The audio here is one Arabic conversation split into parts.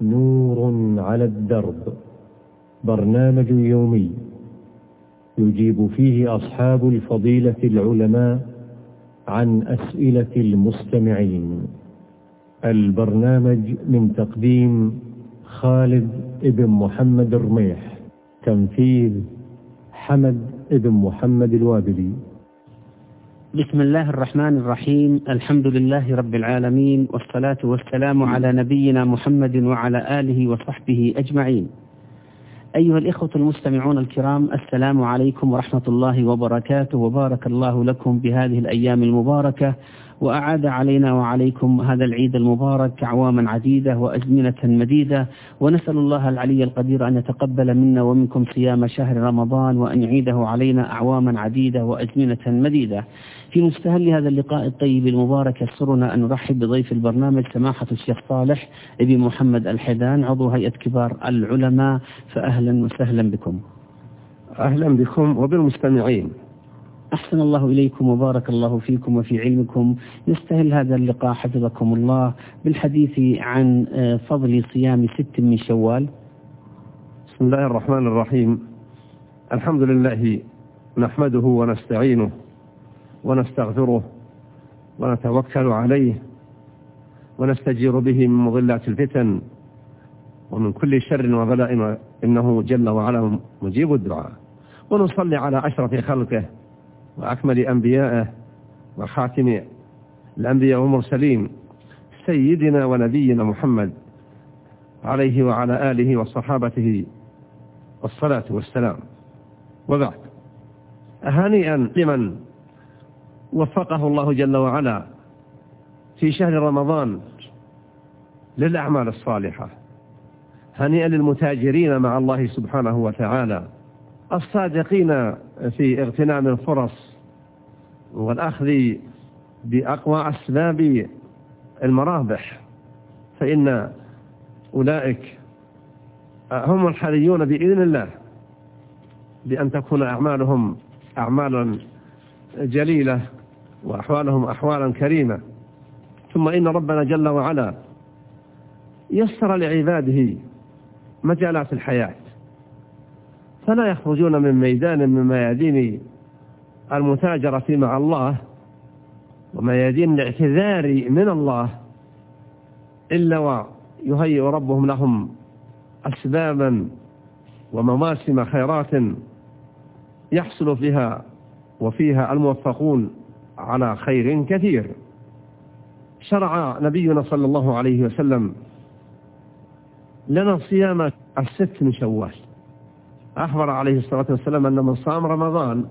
نور على الدرب، برنامج يومي يجيب فيه أصحاب الفضيلة العلماء عن أسئلة المستمعين. البرنامج من تقديم خالد ابن محمد الرميح، تنفيذ حمد ابن محمد الوابلي. بسم الله الرحمن الرحيم. الحمد لله رب العالمين، والصلاة والسلام على نبينا محمد وعلى آله وصحبه أجمعين. أيها الإخوة المستمعون الكرام، السلام عليكم ورحمة الله وبركاته، وبارك الله لكم بهذه الأيام المباركة، وأعاد علينا وعليكم هذا العيد المبارك أعواما عديدة وأزمنة مديدة، ونسأل الله العلي القدير أن يتقبل منا ومنكم صيام شهر رمضان، وأن يعيده علينا أعواما عديدة وأزمنة مديدة. في مستهل هذا اللقاء الطيب المبارك يسرنا أن نرحب بضيف البرنامج سماحة الشيخ صالح ابن محمد الحيدان، عضو هيئة كبار العلماء، فأهلا وسهلا بكم. أهلا بكم وبالمستمعين. أحسن الله إليكم وبارك الله فيكم وفي علمكم. نستهل هذا اللقاء حفظكم الله بالحديث عن فضل صيام 6 من شوال. بسم الله الرحمن الرحيم. الحمد لله نحمده ونستعينه ونستغفره ونتوكل عليه ونستجير به من مضلات الفتن ومن كل شر وبلاء، إنه جل وعلا مجيب الدعاء. ونصلي على أشرف خلقه وأكمل أنبيائه وخاتم الأنبياء والمرسلين سيدنا ونبينا محمد عليه وعلى آله وصحابته والصلاة والسلام. وبعد، هنيئا لمن وفقه الله جل وعلا في شهر رمضان للأعمال الصالحة. هنيئا للمتاجرين مع الله سبحانه وتعالى، الصادقين في اغتنام الفرص والأخذ بأقوى أسباب المرابح، فإن أولئك هم الحريون بإذن الله بأن تكون أعمالهم أعمالا جليلة وأحوالهم أحوالا كريمة. ثم إن ربنا جل وعلا يسر لعباده مجالات الحياة، فلا يخرجون من ميدان من ميادين المتاجرة مع الله وميادين الاعتذار من الله إلا ويهيئ ربهم لهم أسبابا ومواسم خيرات يحصل فيها الموفقون على خير كثير. شرع نبينا صلى الله عليه وسلم لنا صيام 6 من شوال. أخبر عليه الصلاة والسلام أن من صام رمضان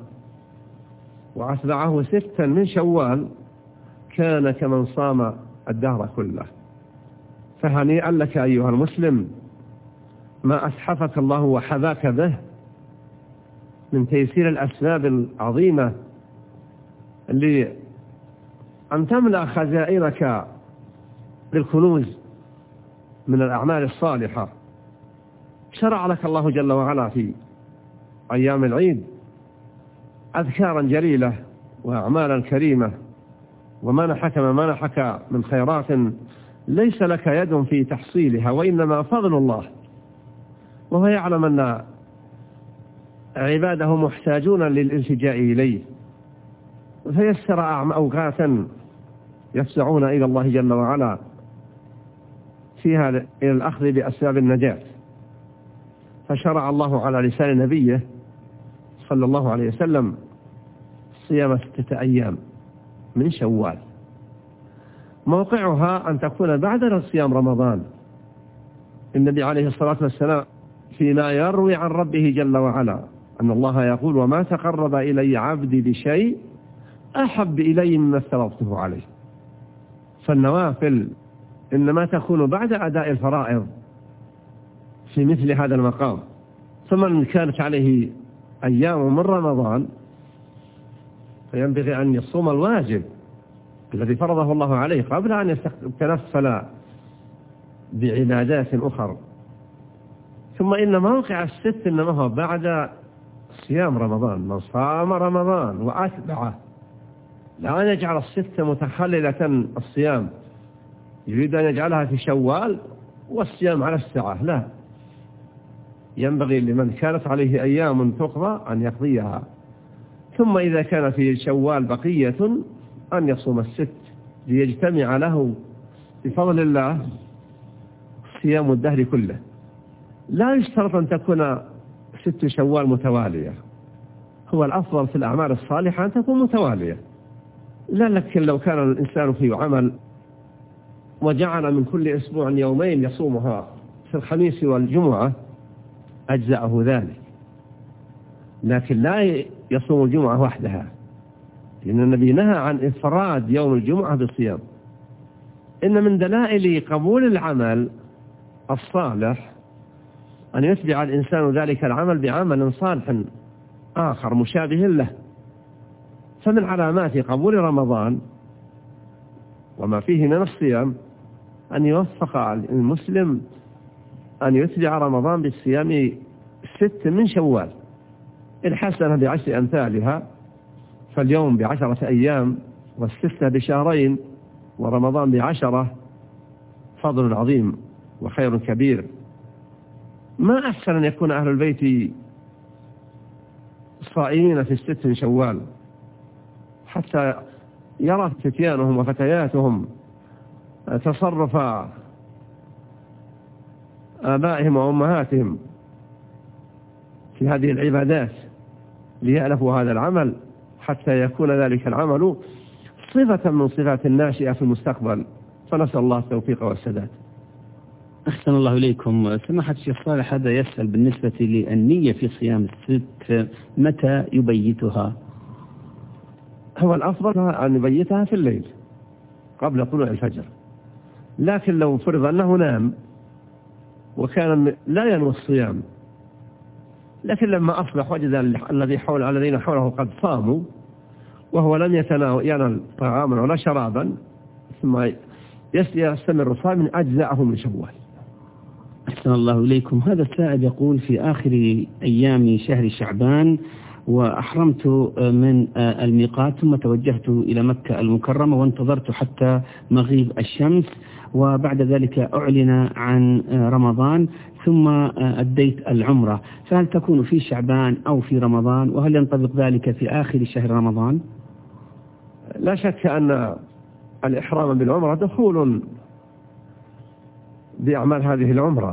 وأتبعه 6 من شوال كان كمن صام الدهر كله. فهنيئا لك أيها المسلم ما أسحفك الله وحذاك به من تيسير الأسباب العظيمة لأن تملأ خزائنك بالكنوز من الأعمال الصالحة. شرع لك الله جل وعلا في أيام العيد أذكارا جليلة وأعمالا كريمة، ومنحك ما منحك من خيرات ليس لك يد في تحصيلها، وإنما فضل الله، وهو يعلم أن عباده محتاجون للالتجاء إليه، فيسر أوقاتا يفزعون إلى الله جل وعلا فيها إلى الأخذ بأسباب النجاة. فشرع الله على لسان نبيه صلى الله عليه وسلم صيام 6 أيام من شوال، موقعها أن تكون بعد صيام رمضان. النبي عليه الصلاة والسلام فيما يروي عن ربه جل وعلا أن الله يقول: وما تقرب إلي عبدي بشيء أحب إلي مما افترضته عليه. فالنوافل إنما تكون بعد أداء الفرائض في مثل هذا المقام. فمن كانت عليه أيام من رمضان فينبغي أن يصوم الواجب الذي فرضه الله عليه قبل أن يتنفل بعبادات أخرى. ثم إن موقع 6 إنما هو بعد صيام رمضان. من صام رمضان وأتبعه، لا يجعل 6 متخللة الصيام، يريد أن يجعلها في شوال والصيام على الساعة، لا، ينبغي لمن كانت عليه أيام تقضى أن يقضيها، ثم إذا كان في شوال بقية أن يصوم الست ليجتمع له بفضل الله صيام الدهر كله. لا يشترط أن تكون 6 شوال متوالية، هو الأفضل في الأعمال الصالحة أن تكون متوالية، لا، لكن لو كان الإنسان في عمل وجعل من كل أسبوع يومين يصومها في الخميس والجمعة أجزأه ذلك، لكن لا يصوم الجمعة وحدها، لأن النبي نهى عن إفراد يوم الجمعة بالصيام. إن من دلائل قبول العمل الصالح أن يتبع الإنسان ذلك العمل بعمل صالح آخر مشابه له. فمن علامات قبول رمضان وما فيه من الصيام أن يوفق المسلم أن يتبع رمضان بالصيام 6 من شوال، الحسنة ب10 أمثالها، فاليوم ب10 أيام، والستة بشهرين، ورمضان ب10، فضل عظيم وخير كبير. ما أحسن أن يكون أهل البيت صائمين في 6 من شوال حتى يرى فتيانهم وفتياتهم تصرف آبائهم وأمهاتهم في هذه العبادات ليألفوا هذا العمل، حتى يكون ذلك العمل صفة من صفات الناشئة في المستقبل، فنسأل الله التوفيق والسداد. أحسن الله إليكم. سماحة الشيخ صالح، هذا يسأل بالنسبة للنية في صيام ال6 متى يبيتها؟ هو الأفضل أن يبيتها في الليل قبل طلوع الفجر، لكن لو فرض أنه نام وكان لا ينوي الصيام، لكن لما أصبح وجد الذين حوله قد صاموا وهو لم ينال طعاما ولا شرابا ثم يستمر صائما أجزاءه من شوال. أحسن الله إليكم. هذا السائل يقول: في آخر أيام شهر شعبان وأحرمت من الميقات، ثم توجهت إلى مكة المكرمة وانتظرت حتى مغيب الشمس، وبعد ذلك أعلن عن رمضان، ثم أديت العمرة، فهل تكون في شعبان أو في رمضان؟ وهل ينطبق ذلك في آخر شهر رمضان؟ لا شك أن الإحرام بالعمرة دخول بأعمال هذه العمرة،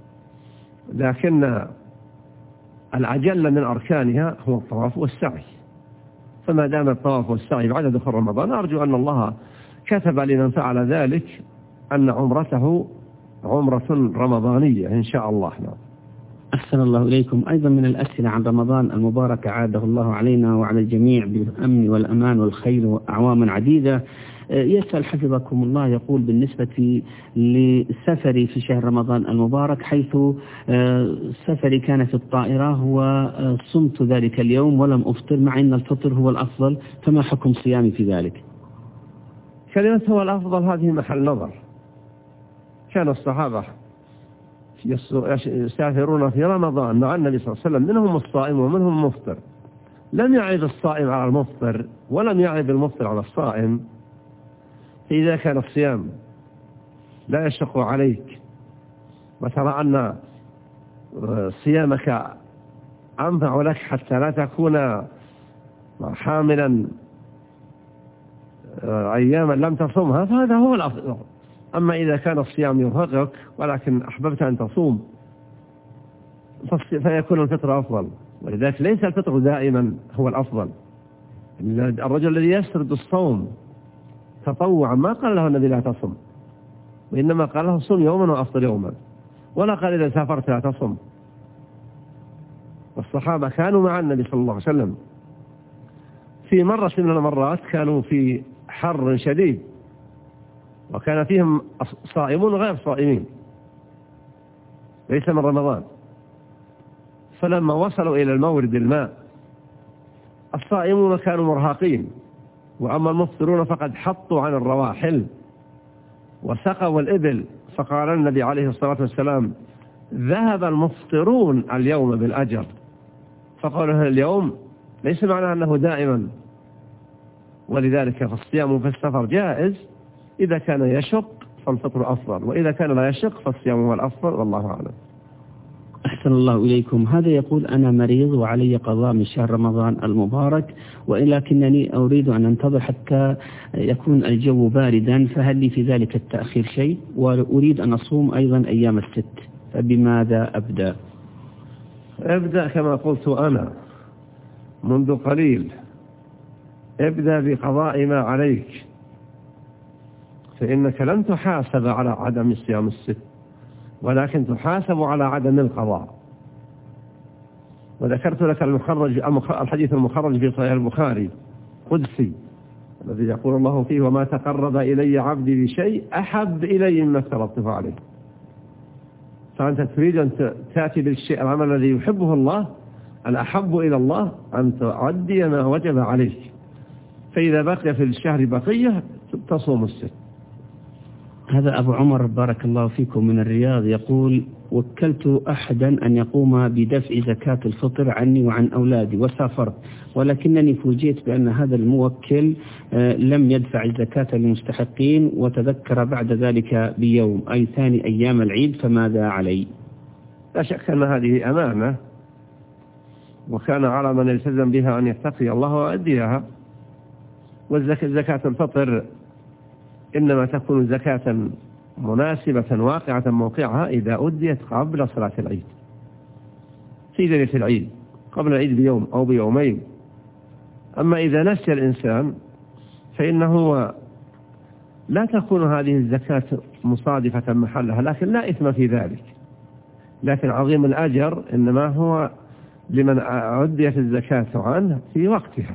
لكن العجل من أركانها هو الطواف والسعي، فما دام الطواف والسعي بعد دخول رمضان أرجو أن الله كتب لمن فعل ذلك أن عمرته عمرة رمضانية إن شاء الله. أحسن الله إليكم. أيضا من الأسئلة عن رمضان المبارك عاده الله علينا وعلى الجميع بالأمن والأمان والخير وأعواما عديدة، يسأل حفظكم الله، يقول: بالنسبة لسفري في شهر رمضان المبارك، حيث سفري كان في الطائرة وصمت ذلك اليوم ولم أفطر، مع أن الفطر هو الأفضل، فما حكم صيامي في ذلك؟ كلمة هو الأفضل هذه محل نظر. كان الصحابة يسافرون في رمضان مع النبي صلى الله عليه وسلم، منهم الصائم ومنهم المفطر، لم يعيب الصائم على المفطر ولم يعيب المفطر على الصائم. إذا كان الصيام لا يشق عليك وترى أن صيامك أنفع لك حتى لا تكون حاملا أياما لم تصومها، فهذا هو الأفضل. أما إذا كان الصيام يرهقك ولكن أحببت أن تصوم فيكون الفطر أفضل، ولذلك ليس الفطر دائما هو الأفضل. الرجل الذي يسرد الصوم تطوعا ما قال له النبي لا تصم، وإنما قال له صم يوما وأفطر يوما، ولا قال إذا سافرت لا تصم. والصحابة كانوا مع النبي صلى الله عليه وسلم في مرة من المرات كانوا في حر شديد وكان فيهم صائمون غير صائمين ليس من رمضان، فلما وصلوا إلى المورد الماء الصائمون كانوا مرهقين، وأما المفطرون فقد حطوا عن الرواحل وسقوا الإبل، فقال النبي عليه الصلاة والسلام: ذهب المفطرون اليوم بالأجر. فقالوا اليوم ليس معناه أنه دائما، ولذلك فالصيام في السفر جائز إذا كان يشق فالفطر أفضل، وإذا كان لا يشق فالصيام هو الأفضل، والله أعلم. أحسن الله إليكم. هذا يقول أنا مريض وعلي قضاء من شهر رمضان المبارك، ولكنني أريد أن أنتظر حتى يكون الجو باردا، فهل لي في ذلك التأخير شيء؟ وأريد أن أصوم أيضا أيام الست، فبماذا أبدأ؟ ابدأ كما قلت أنا منذ قليل، ابدأ بقضاء ما عليك، فإنك لن تحاسب على عدم صيام الست، ولكن تحاسب على عدم القضاء. وذكرت لك الحديث المخرج في صحيح البخاري قدسي الذي يقول الله فيه وما تقرب إلي عبدي بشيء أحب إلي مما افترضته عليه. فأنت تريد أن تأتي بالشيء العمل الذي يحبه الله، الأحب إلى الله أن تؤدي ما وجب عليك، فإذا بقي في الشهر بقية تصوم الست. هذا أبو عمر بارك الله فيكم من الرياض يقول وكلت أحدا أن يقوم بدفع زكاة الفطر عني وعن أولادي وسافرت، ولكنني فوجئت بأن هذا الموكل لم يدفع الزكاة للمستحقين، وتذكر بعد ذلك بيوم أي ثاني أيام العيد، فماذا علي؟ لا شك أن هذه أمانة، وكان على من يلتزم بها أن يتقي الله ويؤديها. والزكاة الفطر إنما تكون زكاة مناسبة واقعة موقعها إذا أديت قبل صلاة العيد، في ليلة العيد قبل العيد بيوم أو بيومين. أما إذا نسي الإنسان فإنه لا تكون هذه الزكاة مصادفة محلها، لكن لا إثم في ذلك، لكن عظيم الأجر إنما هو لمن أديت الزكاة عنه في وقتها.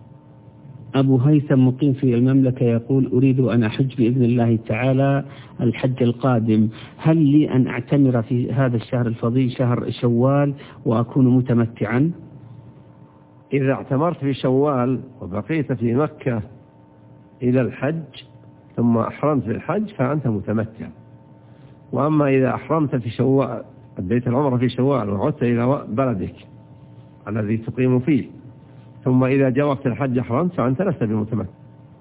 أبو هيثم مقيم في المملكة يقول أريد أن أحج بإذن الله تعالى الحج القادم، هل لي أن أعتمر في هذا الشهر الفضيل شهر شوال وأكون متمتعا؟ إذا اعتمرت في شوال وبقيت في مكة إلى الحج ثم أحرمت في الحج فأنت متمتع. وأما إذا أحرمت في شوال أديت العمرة في شوال وعدت إلى بلدك الذي تقيم فيه ثم إذا جاء وقت الحج أحرمت فأنت لست بمتمتع.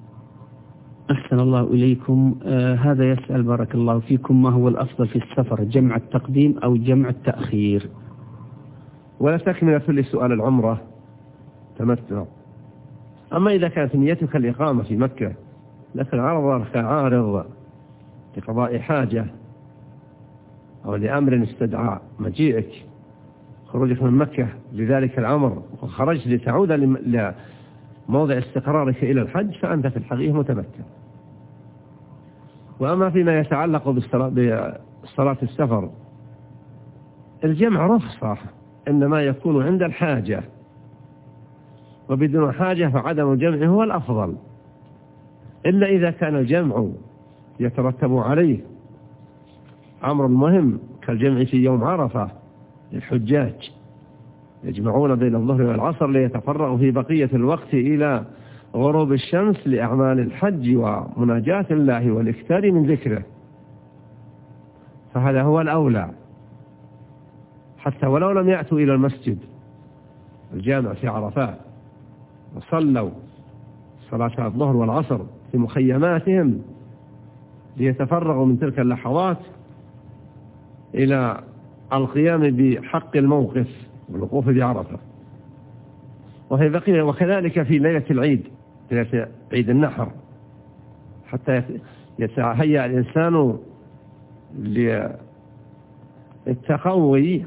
أحسن الله إليكم. هذا يسأل بارك الله فيكم ما هو الأفضل في السفر، جمع التقديم أو جمع التأخير؟ ولا تكمل كل سؤال العمرة تمتع. أما إذا كانت نيتك الإقامة في مكة لكن عارض لقضاء حاجة أو لأمر استدعى مجيئك خروجك من مكة لذلك الأمر وخرجت لتعود لموضع استقرارك إلى الحج فأنت في الحقيقة متمتع. وأما فيما يتعلق بصلاة السفر الجمع رخصة إنما يكون عند الحاجة، وبدون حاجة فعدم الجمع هو الأفضل، إلا إذا كان الجمع يترتب عليه أمر مهم كالجمع في يوم عرفة للحجاج يجمعون بين الظهر والعصر ليتفرغوا في بقية الوقت إلى غروب الشمس لأعمال الحج ومناجاة الله والإكثار من ذكره، فهذا هو الأولى حتى ولو لم يأتوا إلى المسجد الجامع في عرفات وصلوا صلاة الظهر والعصر في مخيماتهم ليتفرغوا من تلك اللحظات إلى القيام بحق الموقف والوقوف بعرفة. وفي بقية وكذلك في ليلة العيد ليلة عيد النحر حتى يتهيأ الإنسان للتقوي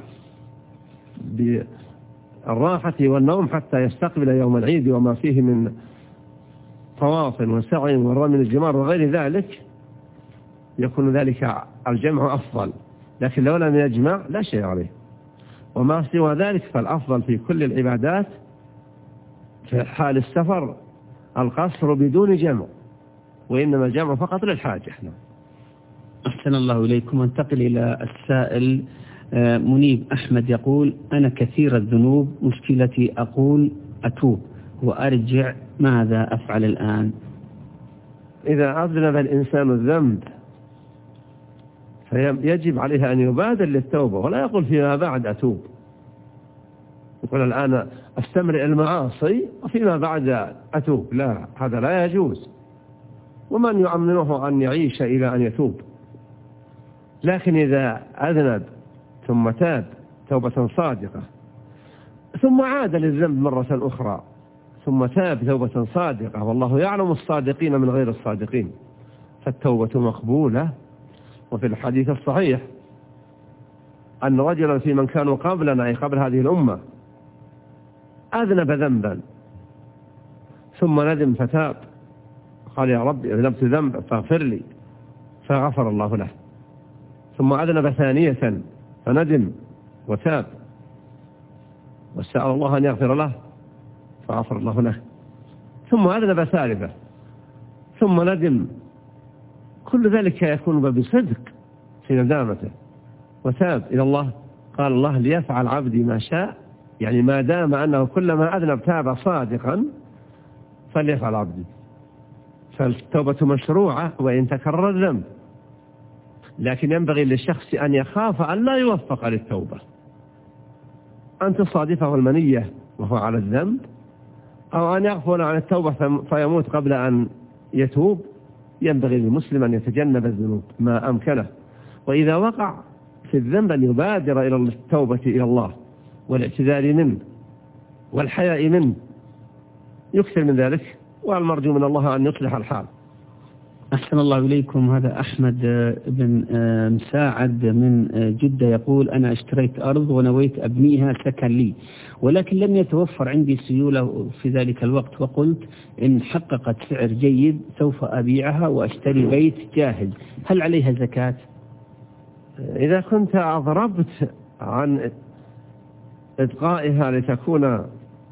بالراحة والنوم حتى يستقبل يوم العيد وما فيه من طواف وسعي ورمي الجمار وغير ذلك، يكون ذلك الجمع أفضل، لكن لو لم يجمع لا شيء عليه. وما سوى ذلك فالأفضل في كل العبادات في حال السفر القصر بدون جمع، وإنما الجمع فقط للحاجة. أحسن الله إليكم. انتقل إلى السائل منيب أحمد يقول أنا كثير الذنوب، مشكلتي أقول أتوب وأرجع، ماذا أفعل الآن؟ إذا أذنب الإنسان الذنب فيجب عليه أن يبادر للتوبة ولا يقول فيما بعد أتوب، يقول الآن أستمر المعاصي وفيما بعد أتوب، لا، هذا لا يجوز، ومن يؤمنه أن يعيش إلى أن يتوب. لكن إذا أذنب ثم تاب توبة صادقة ثم عاد للذنب مرة أخرى ثم تاب توبة صادقة، والله يعلم الصادقين من غير الصادقين، فالتوبة مقبولة. وفي الحديث الصحيح أن رجلا في من كانوا قبلنا أي قبل هذه الأمة أذنب ذنبا ثم ندم فتاب، قال يا رب أذنبت ذنبا فاغفر لي، فغفر الله له. ثم أذنب ثانية فندم وتاب وسأل الله أن يغفر له فغفر الله له. ثم أذنب ثالثة ثم ندم. كل ذلك يكون بصدق في ندامته وتاب إلى الله. قال الله ليفعل عبدي ما شاء، يعني ما دام أنه كلما أذنب تاب صادقا فليفعل عبدي. فالتوبة مشروعة وإن تكرر الذنب، لكن ينبغي للشخص أن يخاف أن لا يوفق للتوبة، أن تصادفه المنية وهو على الذنب، أو أن يغفل عن التوبة فيموت قبل أن يتوب. ينبغي للمسلم أن يتجنب الذنوب ما أمكنه، وإذا وقع في الذنب أن يبادر إلى التوبة إلى الله والاعتذار منه والحياء منه، يكثر من ذلك، والمرجو من الله أن يصلح الحال. أحسن الله إليكم. هذا أحمد بن مساعد من جدة يقول أنا اشتريت أرض ونويت أبنيها سكن لي، ولكن لم يتوفر عندي سيولة في ذلك الوقت، وقلت إن حققت سعر جيد سوف أبيعها وأشتري بيت جاهز، هل عليها زكاة؟ إذا كنت أضربت عن إبقائها لتكون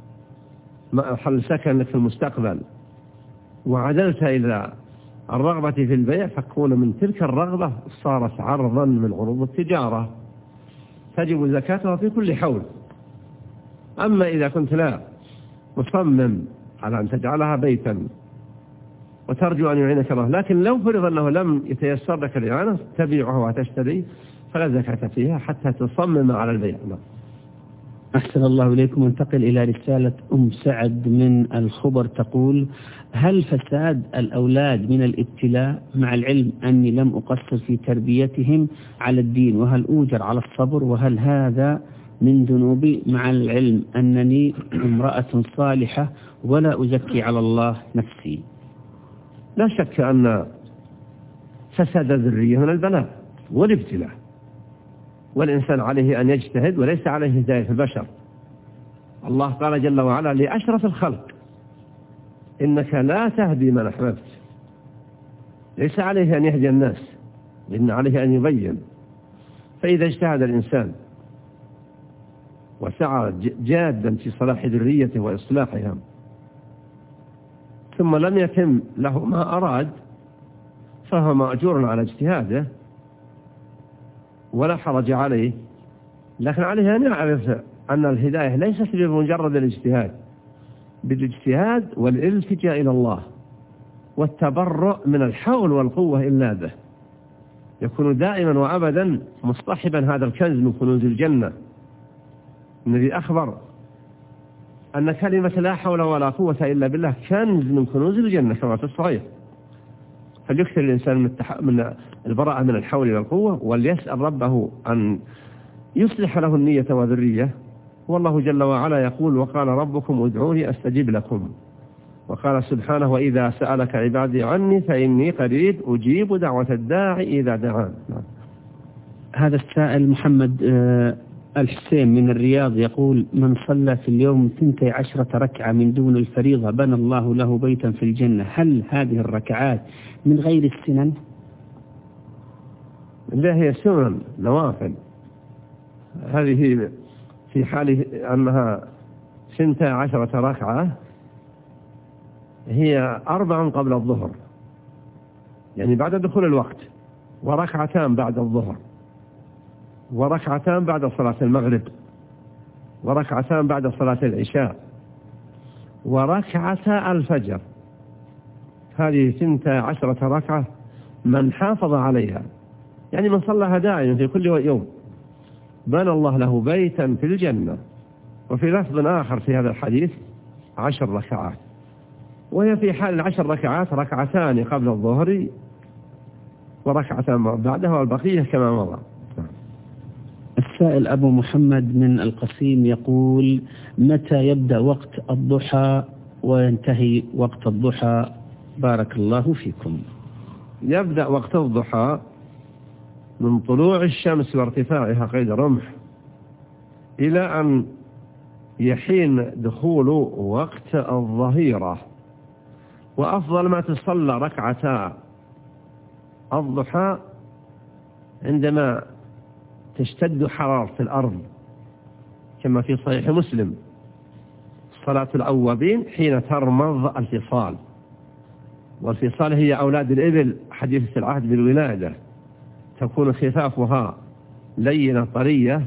محل سكن في المستقبل وعدلت إلى الرغبة في البيع، فكون من تلك الرغبة صارت عرضا من عروض التجارة تجب زكاتها في كل حول. أما إذا كنت لا مصمم على أن تجعلها بيتا وترجو أن يعينك الله، لكن لو فرض أنه لم يتيسر لك الإعانة تبيعها وتشتري فلا زكاة فيها حتى تصمم على البيع. أحسن الله إليكم. انتقل إلى رسالة أم سعد من الخبر تقول هل فساد الأولاد من الابتلاء مع العلم أني لم أقصر في تربيتهم على الدين، وهل أوجر على الصبر، وهل هذا من ذنوبي مع العلم أنني امرأة صالحة ولا أزكي على الله نفسي؟ لا شك أن فساد الذرية من البلاء والابتلاء، والإنسان عليه أن يجتهد وليس عليه هداية البشر. الله قال جل وعلا لأشرف الخلق إنك لا تهدي من أحببت، ليس عليه أن يهدي الناس، إن عليه أن يبين. فإذا اجتهد الإنسان وسعى جادا في صلاح ذريته وإصلاحها ثم لم يتم له ما أراد فهو مأجور على اجتهاده ولا حرج عليه، لكن عليه أن يعرف أن الهداية ليست بمجرد الاجتهاد، بالاجتهاد والالتجاء إلى الله والتبرؤ من الحول والقوة إلا به، يكون دائما وأبدا مصطحبا هذا الكنز من كنوز الجنة الذي أخبر أن كلمة لا حول ولا قوة إلا بالله كنز من كنوز الجنة كما في الصحيح. فليكثر الإنسان من البراءة من الحول والقوة، وليسأل ربه أن يصلح له النية وذرية. والله جل وعلا يقول وقال ربكم ادعوني أستجب لكم، وقال سبحانه وإذا سألك عبادي عني فإني قريب أجيب دعوة الداعي إذا دعان. هذا السائل محمد الحسين من الرياض يقول من صلى في اليوم 12 ركعة من دون الفريضة بنى الله له بيتا في الجنة، هل هذه الركعات من غير السنن؟ لا، هي سنن نوافل. هذه في حال أنها 12 ركعة هي 4 قبل الظهر يعني بعد دخول الوقت، وركعتان بعد الظهر، وركعتان بعد صلاة المغرب، وركعتان بعد صلاة العشاء، وركعة الفجر. هذه 12 ركعة من حافظ عليها، يعني من صلىها دائما في كل يوم بنى الله له بيتا في الجنة. وفي لفظ آخر في هذا الحديث 10 ركعات. وهي في حال 10 ركعات، ركعتان قبل الظهر وركعتان بعدها والبقية كما مضى. السائل أبو محمد من القصيم يقول: متى يبدأ وقت الضحى وينتهي وقت الضحى؟ بارك الله فيكم. يبدأ وقت الضحى من طلوع الشمس وارتفاعها قيد رمح إلى أن يحين دخول وقت الظهيرة. وأفضل ما تصلى ركعتا الضحى عندما تشتد حرارة الأرض، كما في صحيح مسلم: صلاة الأوابين حين ترمض الفصال. والفصال هي أولاد الإبل حديثة العهد بالولادة، تكون خفافها لينة طرية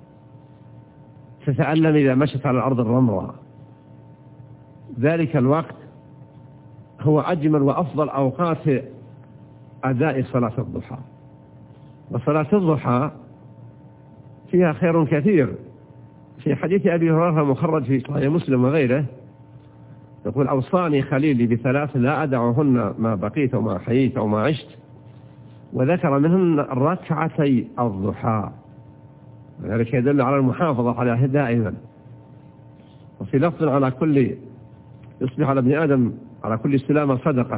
تتألم إذا مشت على الأرض الرمراء. ذلك الوقت هو أجمل وأفضل أوقات أداء صلاة الضحى. وصلاة الضحى فيها خير كثير. في حديث أبي هريرة مخرج في صحيح مسلم وغيره يقول: أوصاني خليلي بثلاث لا أدعهن ما بقيت وما حييت وما عشت، وذكر منهن ركعتي الضحى، ذلك يدل على المحافظة على دائما. وفي لفظ: على كل يصبح على ابن آدم على كل استلامة صدقة.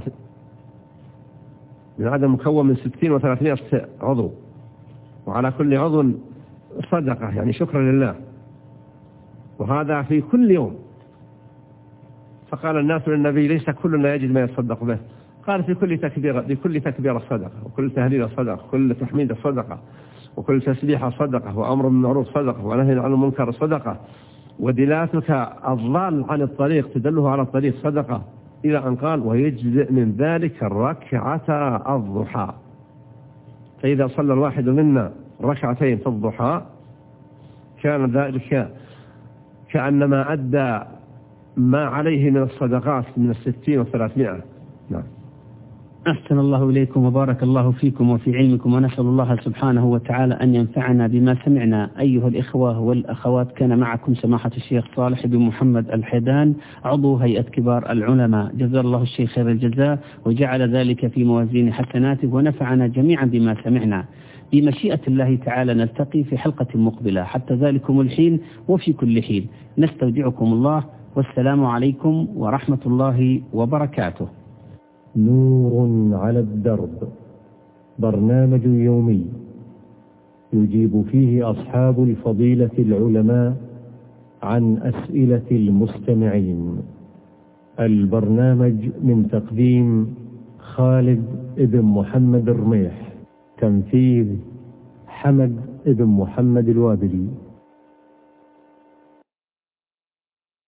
ابن آدم مكون من 60 و300 عضو، وعلى كل عضو صدقة، يعني شكرا لله، وهذا في كل يوم. فقال الناس للنبي: ليس كلنا يجد ما يتصدق به. قال: في كل تكبيرة صدقة، وكل تهليل صدقة، وكل تحميد صدقة، وكل تسبيح صدقة، وأمر بالمعروف صدقة، ونهي عن المنكر صدقة، ودلالتك الضال عن الطريق تدله على الطريق صدقة، إلى أن قال: ويجزئ من ذلك ركعتا الضحى. فإذا صلى الواحد منا ركعتين في الضحى كان ذلك كأنما أدى ما عليه من الصدقات من 60 و300. نعم. أحسن الله إليكم وبارك الله فيكم وفي علمكم، ونسأل الله سبحانه وتعالى أن ينفعنا بما سمعنا. أيها الإخوة والأخوات، كان معكم سماحة الشيخ صالح بن محمد الحيدان، عضو هيئة كبار العلماء، جزا الله الشيخ خير الجزاء وجعل ذلك في موازين حسناته، ونفعنا جميعا بما سمعنا. بمشيئة الله تعالى نلتقي في حلقة مقبلة. حتى ذلكم الحين وفي كل حين نستودعكم الله، والسلام عليكم ورحمة الله وبركاته. نور على الدرب، برنامج يومي يجيب فيه أصحاب الفضيلة العلماء عن أسئلة المستمعين. البرنامج من تقديم خالد ابن محمد الرميح، تنفيذ حمد ابن محمد الوابلي.